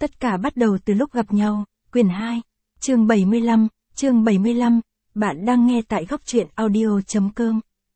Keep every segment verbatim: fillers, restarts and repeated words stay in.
Tất cả bắt đầu từ lúc gặp nhau, quyển hai, chương bảy mươi lăm, chương bảy mươi lăm, bạn đang nghe tại góc truyện audio.com.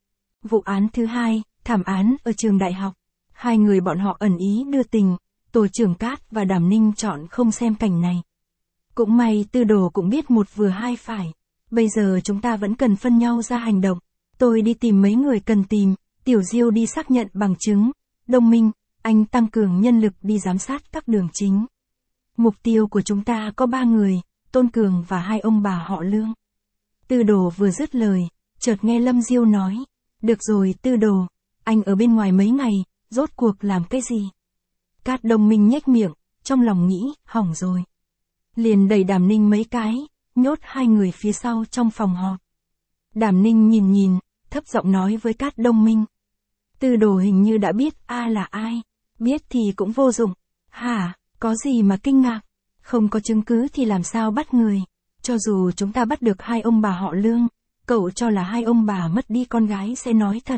Vụ án thứ hai, thảm án ở trường đại học. Hai người bọn họ ẩn ý đưa tình, Tổ trưởng Cát và Đàm Ninh chọn không xem cảnh này. Cũng may Tư Đồ cũng biết một vừa hai phải. Bây giờ chúng ta vẫn cần phân nhau ra hành động. Tôi đi tìm mấy người cần tìm, Tiểu Diêu đi xác nhận bằng chứng. Đông Minh, anh tăng cường nhân lực đi giám sát các đường chính. Mục tiêu của chúng ta có ba người, Tôn Cường và hai ông bà họ Lương. Tư Đồ vừa dứt lời, chợt nghe Lâm Diêu nói. Được rồi Tư Đồ, anh ở bên ngoài mấy ngày, rốt cuộc làm cái gì? Cát Đông Minh nhếch miệng, trong lòng nghĩ, hỏng rồi. Liền đẩy Đàm Ninh mấy cái, nhốt hai người phía sau trong phòng họp. Đàm Ninh nhìn nhìn, thấp giọng nói với Cát Đông Minh. Tư Đồ hình như đã biết A là ai, biết thì cũng vô dụng. Hả, có gì mà kinh ngạc, không có chứng cứ thì làm sao bắt người. Cho dù chúng ta bắt được hai ông bà họ Lương, cậu cho là hai ông bà mất đi con gái sẽ nói thật.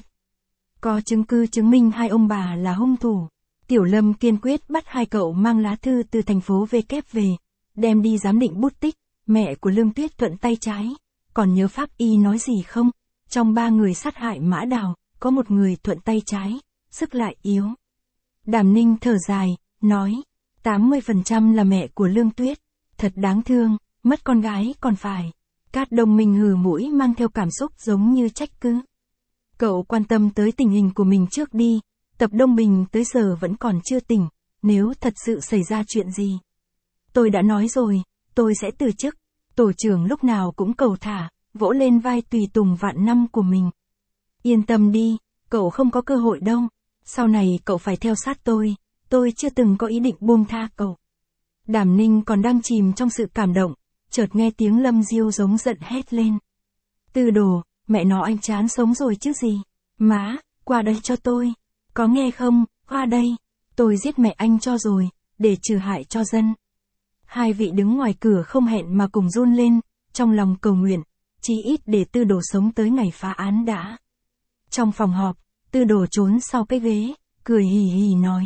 Có chứng cứ chứng minh hai ông bà là hung thủ. Tiểu Lâm kiên quyết bắt hai cậu mang lá thư từ thành phố V kép về, đem đi giám định bút tích. Mẹ của Lương Tuyết thuận tay trái, còn nhớ pháp y nói gì không? Trong ba người sát hại Mã Đào, có một người thuận tay trái, sức lại yếu. Đàm Ninh thở dài, nói, tám mươi phần trăm là mẹ của Lương Tuyết, thật đáng thương, mất con gái còn phải. Cát Đông Minh hừ mũi mang theo cảm xúc giống như trách cứ. Cậu quan tâm tới tình hình của mình trước đi, Tập Đông Bình tới giờ vẫn còn chưa tỉnh, nếu thật sự xảy ra chuyện gì. Tôi đã nói rồi, tôi sẽ từ chức. Tổ trưởng lúc nào cũng cầu thả, vỗ lên vai tùy tùng vạn năm của mình. Yên tâm đi, cậu không có cơ hội đâu. Sau này cậu phải theo sát tôi, tôi chưa từng có ý định buông tha cậu. Đàm Ninh còn đang chìm trong sự cảm động, chợt nghe tiếng Lâm Diêu giống giận hét lên. Tư Đồ, mẹ nó anh chán sống rồi chứ gì. Má, qua đây cho tôi. Có nghe không, qua đây. Tôi giết mẹ anh cho rồi, để trừ hại cho dân. Hai vị đứng ngoài cửa không hẹn mà cùng run lên, trong lòng cầu nguyện, chí ít để Tư Đồ sống tới ngày phá án đã. Trong phòng họp, Tư Đồ trốn sau cái ghế, cười hì hì nói.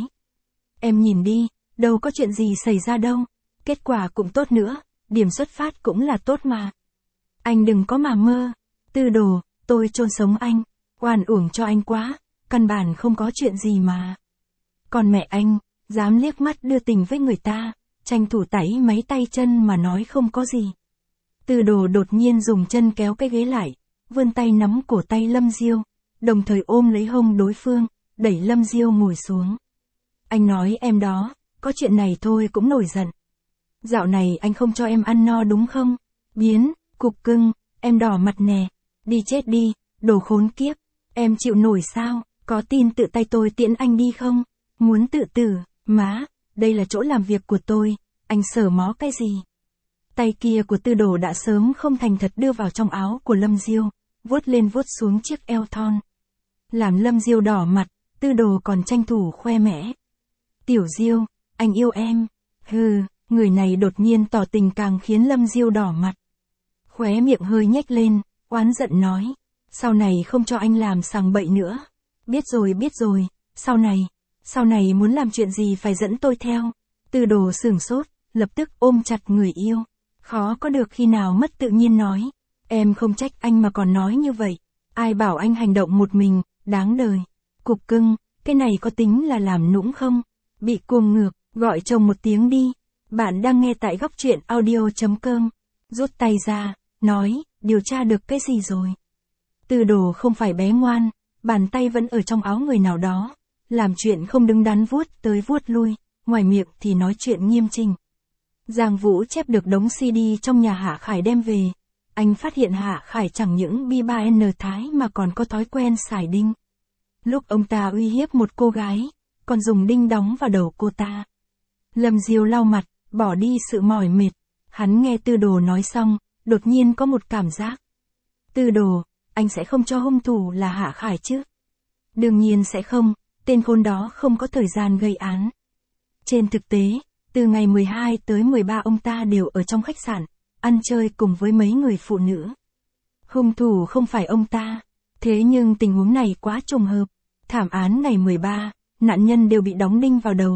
Em nhìn đi, đâu có chuyện gì xảy ra đâu, kết quả cũng tốt nữa, điểm xuất phát cũng là tốt mà. Anh đừng có mà mơ, Tư Đồ, tôi chôn sống anh, oan uổng cho anh quá, căn bản không có chuyện gì mà. Còn mẹ anh, dám liếc mắt đưa tình với người ta, tranh thủ tẩy mấy tay chân mà nói không có gì. Tư Đồ đột nhiên dùng chân kéo cái ghế lại, vươn tay nắm cổ tay Lâm Diêu, đồng thời ôm lấy hông đối phương, đẩy Lâm Diêu ngồi xuống. Anh nói em đó, có chuyện này thôi cũng nổi giận. Dạo này anh không cho em ăn no đúng không? Biến, cục cưng, em đỏ mặt nè, đi chết đi, đồ khốn kiếp, em chịu nổi sao, có tin tự tay tôi tiễn anh đi không? Muốn tự tử, má, đây là chỗ làm việc của tôi, anh sờ mó cái gì? Tay kia của Tư Đồ đã sớm không thành thật đưa vào trong áo của Lâm Diêu, vuốt lên vuốt xuống chiếc eo thon. Làm Lâm Diêu đỏ mặt, Tư Đồ còn tranh thủ khoe mẽ. Tiểu Diêu, anh yêu em. Hừ, người này đột nhiên tỏ tình càng khiến Lâm Diêu đỏ mặt. Khóe miệng hơi nhếch lên, oán giận nói. Sau này không cho anh làm sằng bậy nữa. Biết rồi biết rồi, sau này, sau này muốn làm chuyện gì phải dẫn tôi theo. Tư Đồ sửng sốt, lập tức ôm chặt người yêu. Khó có được khi nào mất tự nhiên nói. Em không trách anh mà còn nói như vậy. Ai bảo anh hành động một mình, đáng đời. Cục cưng, cái này có tính là làm nũng không? Bị cuồng ngược, gọi chồng một tiếng đi. Bạn đang nghe tại góc truyện audio.com. Rút tay ra, nói, điều tra được cái gì rồi? Tư Đồ không phải bé ngoan, bàn tay vẫn ở trong áo người nào đó. Làm chuyện không đứng đắn vuốt tới vuốt lui, ngoài miệng thì nói chuyện nghiêm chỉnh. Giang Vũ chép được đống xê đê trong nhà Hạ Khải đem về. Anh phát hiện Hạ Khải chẳng những bi ba en thái mà còn có thói quen xài đinh. Lúc ông ta uy hiếp một cô gái, còn dùng đinh đóng vào đầu cô ta. Lâm Diêu lau mặt, bỏ đi sự mỏi mệt. Hắn nghe Tư Đồ nói xong, đột nhiên có một cảm giác. Tư Đồ, anh sẽ không cho hung thủ là Hạ Khải chứ? Đương nhiên sẽ không, tên khốn đó không có thời gian gây án. Trên thực tế, từ ngày mười hai tới mười ba ông ta đều ở trong khách sạn, ăn chơi cùng với mấy người phụ nữ. Hung thủ không phải ông ta, thế nhưng tình huống này quá trùng hợp. Thảm án ngày mười ba, nạn nhân đều bị đóng đinh vào đầu,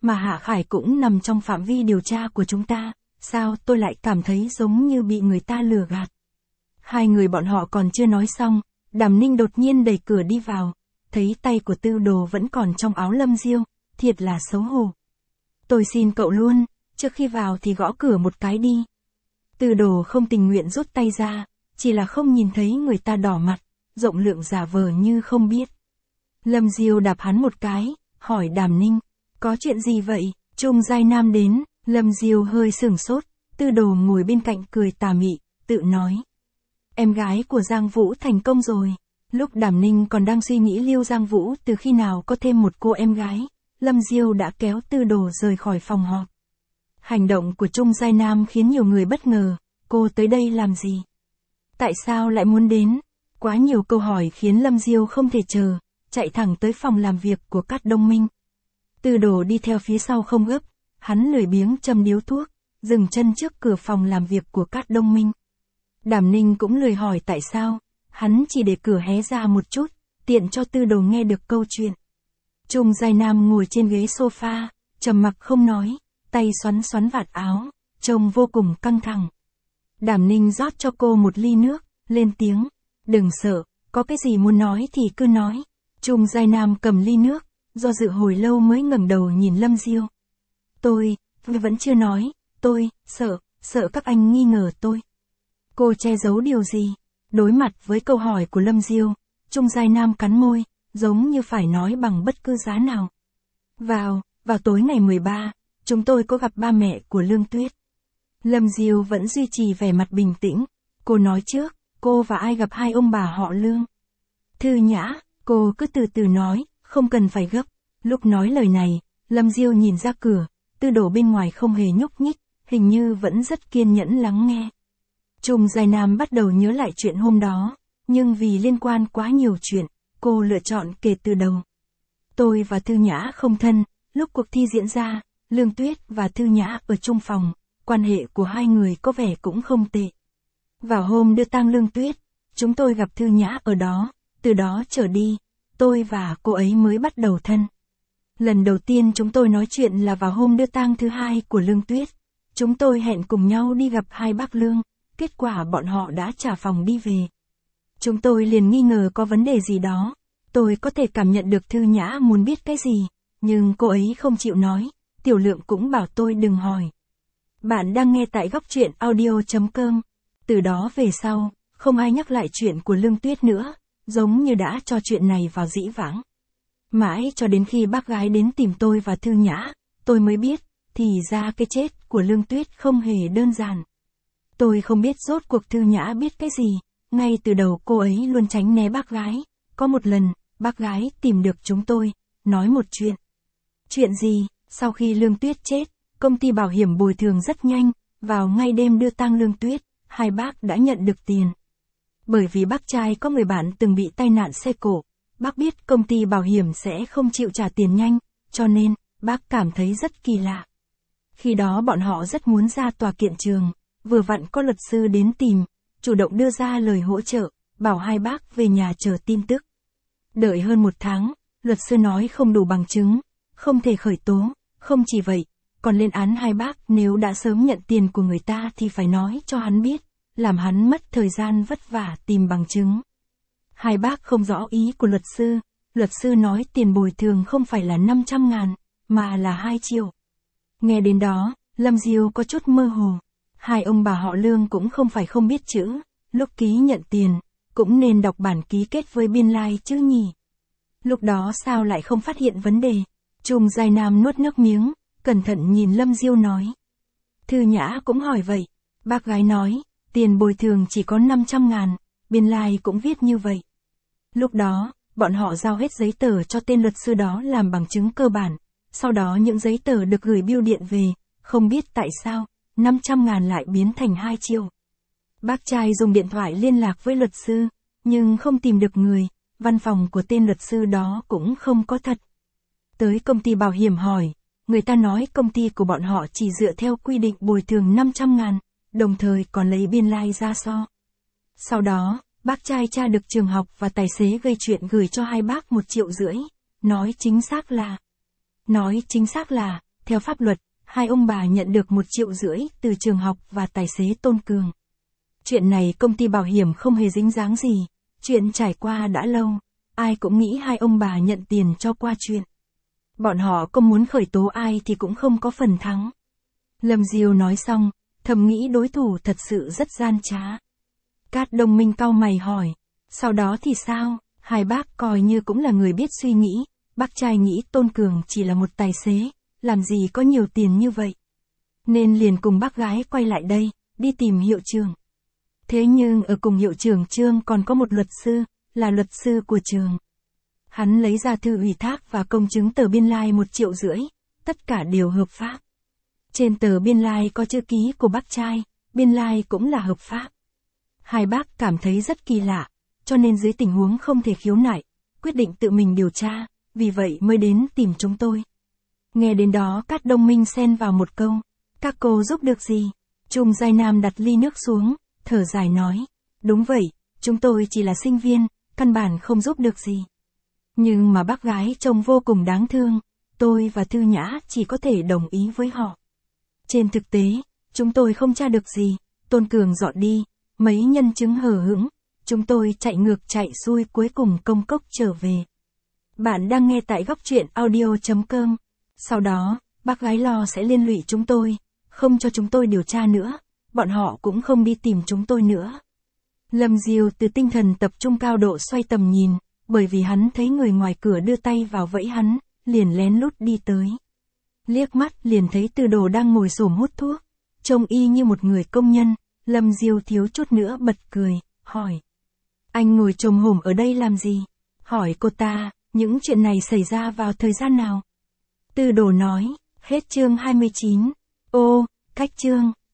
mà Hạ Khải cũng nằm trong phạm vi điều tra của chúng ta, sao tôi lại cảm thấy giống như bị người ta lừa gạt. Hai người bọn họ còn chưa nói xong, Đàm Ninh đột nhiên đẩy cửa đi vào, thấy tay của Tư Đồ vẫn còn trong áo Lâm Diêu, thiệt là xấu hổ. Tôi xin cậu luôn, trước khi vào thì gõ cửa một cái đi. Tư Đồ không tình nguyện rút tay ra, chỉ là không nhìn thấy người ta đỏ mặt, rộng lượng giả vờ như không biết. Lâm Diêu đạp hắn một cái, hỏi Đàm Ninh, có chuyện gì vậy? Trung Giai Nam đến, Lâm Diêu hơi sửng sốt, Tư Đồ ngồi bên cạnh cười tà mị, tự nói. Em gái của Giang Vũ thành công rồi. Lúc Đàm Ninh còn đang suy nghĩ Liêu Giang Vũ từ khi nào có thêm một cô em gái, Lâm Diêu đã kéo Tư Đồ rời khỏi phòng họp. Hành động của Trung Giai Nam khiến nhiều người bất ngờ, cô tới đây làm gì? Tại sao lại muốn đến? Quá nhiều câu hỏi khiến Lâm Diêu không thể chờ, chạy thẳng tới phòng làm việc của Cát Đông Minh. Tư Đồ đi theo phía sau không gấp, hắn lười biếng châm điếu thuốc, dừng chân trước cửa phòng làm việc của Cát Đông Minh. Đàm Ninh cũng lười hỏi tại sao, hắn chỉ để cửa hé ra một chút, tiện cho Tư Đồ nghe được câu chuyện. Trung Giai Nam ngồi trên ghế sofa, trầm mặc không nói, tay xoắn xoắn vạt áo, trông vô cùng căng thẳng. Đàm Ninh rót cho cô một ly nước, lên tiếng, đừng sợ, có cái gì muốn nói thì cứ nói. Trung Giai Nam cầm ly nước, do dự hồi lâu mới ngẩng đầu nhìn Lâm Diêu. Tôi, tôi vẫn chưa nói, tôi, sợ, sợ các anh nghi ngờ tôi. Cô che giấu điều gì? Đối mặt với câu hỏi của Lâm Diêu, Trung Giai Nam cắn môi, giống như phải nói bằng bất cứ giá nào. Vào, vào tối ngày mười ba, chúng tôi có gặp ba mẹ của Lương Tuyết. Lâm Diêu vẫn duy trì vẻ mặt bình tĩnh, cô nói trước, cô và ai gặp hai ông bà họ Lương. Thư Nhã, cô cứ từ từ nói, không cần phải gấp. Lúc nói lời này, Lâm Diêu nhìn ra cửa, Tư Đồ bên ngoài không hề nhúc nhích, hình như vẫn rất kiên nhẫn lắng nghe. Trung Giai Nam bắt đầu nhớ lại chuyện hôm đó, nhưng vì liên quan quá nhiều chuyện, cô lựa chọn kể từ đầu. Tôi và Thư Nhã không thân, lúc cuộc thi diễn ra, Lương Tuyết và Thư Nhã ở chung phòng, quan hệ của hai người có vẻ cũng không tệ. Vào hôm đưa tang Lương Tuyết, chúng tôi gặp Thư Nhã ở đó, từ đó trở đi, tôi và cô ấy mới bắt đầu thân. Lần đầu tiên chúng tôi nói chuyện là vào hôm đưa tang thứ hai của Lương Tuyết. Chúng tôi hẹn cùng nhau đi gặp hai bác Lương, kết quả bọn họ đã trả phòng đi về. Chúng tôi liền nghi ngờ có vấn đề gì đó. Tôi có thể cảm nhận được Thư Nhã muốn biết cái gì, nhưng cô ấy không chịu nói, Tiểu Lượng cũng bảo tôi đừng hỏi. Bạn đang nghe tại góc truyện audio chấm com. Từ đó về sau, không ai nhắc lại chuyện của Lương Tuyết nữa, giống như đã cho chuyện này vào dĩ vãng. Mãi cho đến khi bác gái đến tìm tôi và Thư Nhã, tôi mới biết, thì ra cái chết của Lương Tuyết không hề đơn giản. Tôi không biết rốt cuộc Thư Nhã biết cái gì, ngay từ đầu cô ấy luôn tránh né bác gái. Có một lần, bác gái tìm được chúng tôi, nói một chuyện. Chuyện gì? Sau khi Lương Tuyết chết, công ty bảo hiểm bồi thường rất nhanh, vào ngay đêm đưa tang Lương Tuyết, hai bác đã nhận được tiền. Bởi vì bác trai có người bạn từng bị tai nạn xe cộ, bác biết công ty bảo hiểm sẽ không chịu trả tiền nhanh, cho nên, bác cảm thấy rất kỳ lạ. Khi đó bọn họ rất muốn ra tòa kiện trường, vừa vặn có luật sư đến tìm, chủ động đưa ra lời hỗ trợ, bảo hai bác về nhà chờ tin tức. Đợi hơn một tháng, luật sư nói không đủ bằng chứng, không thể khởi tố, không chỉ vậy, còn lên án hai bác nếu đã sớm nhận tiền của người ta thì phải nói cho hắn biết, làm hắn mất thời gian vất vả tìm bằng chứng. Hai bác không rõ ý của luật sư, luật sư nói tiền bồi thường không phải là năm trăm ngàn, mà là hai triệu. Nghe đến đó, Lâm Diêu có chút mơ hồ. Hai ông bà họ Lương cũng không phải không biết chữ, lúc ký nhận tiền, cũng nên đọc bản ký kết với biên lai chứ nhỉ. Lúc đó sao lại không phát hiện vấn đề? Trung Giai Nam nuốt nước miếng, cẩn thận nhìn Lâm Diêu nói. Thư Nhã cũng hỏi vậy, bác gái nói, tiền bồi thường chỉ có năm trăm ngàn, biên lai cũng viết như vậy. Lúc đó, bọn họ giao hết giấy tờ cho tên luật sư đó làm bằng chứng cơ bản, sau đó những giấy tờ được gửi bưu điện về, không biết tại sao, năm trăm ngàn lại biến thành hai triệu. Bác trai dùng điện thoại liên lạc với luật sư, nhưng không tìm được người, văn phòng của tên luật sư đó cũng không có thật. Tới công ty bảo hiểm hỏi, người ta nói công ty của bọn họ chỉ dựa theo quy định bồi thường năm trăm ngàn, đồng thời còn lấy biên lai ra so. Sau đó, bác trai tra được trường học và tài xế gây chuyện gửi cho hai bác một triệu rưỡi, nói chính xác là, nói chính xác là, Theo pháp luật, hai ông bà nhận được một triệu rưỡi từ trường học và tài xế Tôn Cường. Chuyện này công ty bảo hiểm không hề dính dáng gì, chuyện trải qua đã lâu, ai cũng nghĩ hai ông bà nhận tiền cho qua chuyện. Bọn họ không muốn khởi tố ai thì cũng không có phần thắng. Lâm Diêu nói xong, thầm nghĩ đối thủ thật sự rất gian trá. Cát Đông Minh cau mày hỏi, sau đó thì sao? Hai bác coi như cũng là người biết suy nghĩ, bác trai nghĩ Tôn Cường chỉ là một tài xế, làm gì có nhiều tiền như vậy. Nên liền cùng bác gái quay lại đây, đi tìm hiệu trưởng. Thế nhưng ở cùng hiệu trưởng Trương còn có một luật sư, là luật sư của trường. Hắn lấy ra thư ủy thác và công chứng tờ biên lai một triệu rưỡi, tất cả đều hợp pháp. Trên tờ biên lai có chữ ký của bác trai, biên lai cũng là hợp pháp. Hai bác cảm thấy rất kỳ lạ, cho nên dưới tình huống không thể khiếu nại, quyết định tự mình điều tra, vì vậy mới đến tìm chúng tôi. Nghe đến đó Cát Đông Minh xen vào một câu, các cô giúp được gì? Trung Giai Nam đặt ly nước xuống, thở dài nói, đúng vậy, chúng tôi chỉ là sinh viên, căn bản không giúp được gì. Nhưng mà bác gái trông vô cùng đáng thương, tôi và Thư Nhã chỉ có thể đồng ý với họ. Trên thực tế, chúng tôi không tra được gì, Tôn Cường dọn đi, mấy nhân chứng hờ hững, chúng tôi chạy ngược chạy xuôi cuối cùng công cốc trở về. Bạn đang nghe tại góc truyện audio chấm com. Sau đó, bác gái lo sẽ liên lụy chúng tôi, không cho chúng tôi điều tra nữa, bọn họ cũng không đi tìm chúng tôi nữa. Lâm Diêu từ tinh thần tập trung cao độ xoay tầm nhìn, bởi vì hắn thấy người ngoài cửa đưa tay vào vẫy hắn, liền lén lút đi tới. Liếc mắt liền thấy Từ Đồ đang ngồi xổm hút thuốc, trông y như một người công nhân, Lâm Diêu thiếu chút nữa bật cười, hỏi. Anh ngồi chồm hổm ở đây làm gì? Hỏi cô ta, những chuyện này xảy ra vào thời gian nào? Từ Đồ nói, hết chương hai mươi chín. Ô, cách chương.